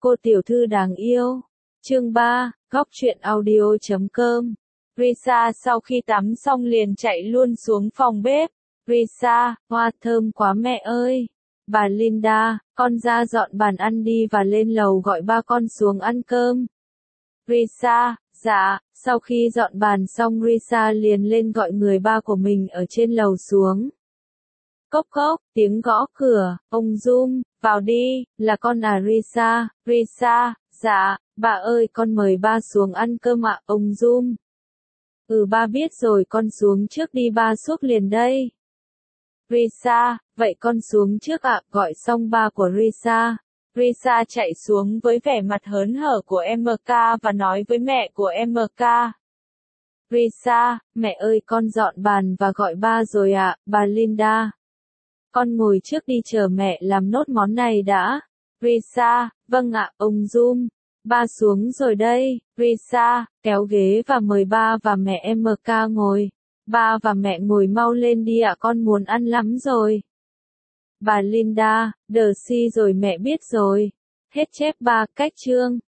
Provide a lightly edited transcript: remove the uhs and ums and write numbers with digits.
Cô tiểu thư đáng yêu. Chương 3, góc truyện audio.com. Risa sau khi tắm xong liền chạy luôn xuống phòng bếp. Risa, hoa thơm quá mẹ ơi. Bà Linda, con ra dọn bàn ăn đi và lên lầu gọi ba con xuống ăn cơm. Risa, dạ, sau khi dọn bàn xong Risa liền lên gọi người ba của mình ở trên lầu xuống. Cốc cốc, tiếng gõ cửa, ông Zoom, vào đi, là con à Risa, Risa, dạ, bà ơi con mời ba xuống ăn cơm ạ, ông Zoom. Ba biết rồi con xuống trước đi ba xúc liền đây. Risa, vậy con xuống trước ạ, gọi xong ba của Risa. Risa chạy xuống với vẻ mặt hớn hở của MK và nói với mẹ của MK. Risa, mẹ ơi con dọn bàn và gọi ba rồi ạ, bà Linda. Con ngồi trước đi chờ mẹ làm nốt món này đã. Risa, vâng ạ, ông Zoom. Ba xuống rồi đây. Risa, kéo ghế và mời ba và mẹ MK ngồi. Ba và mẹ ngồi mau lên đi ạ, con muốn ăn lắm rồi. Bà Linda, đờ si rồi mẹ biết rồi. Hết chép 3, cách chương.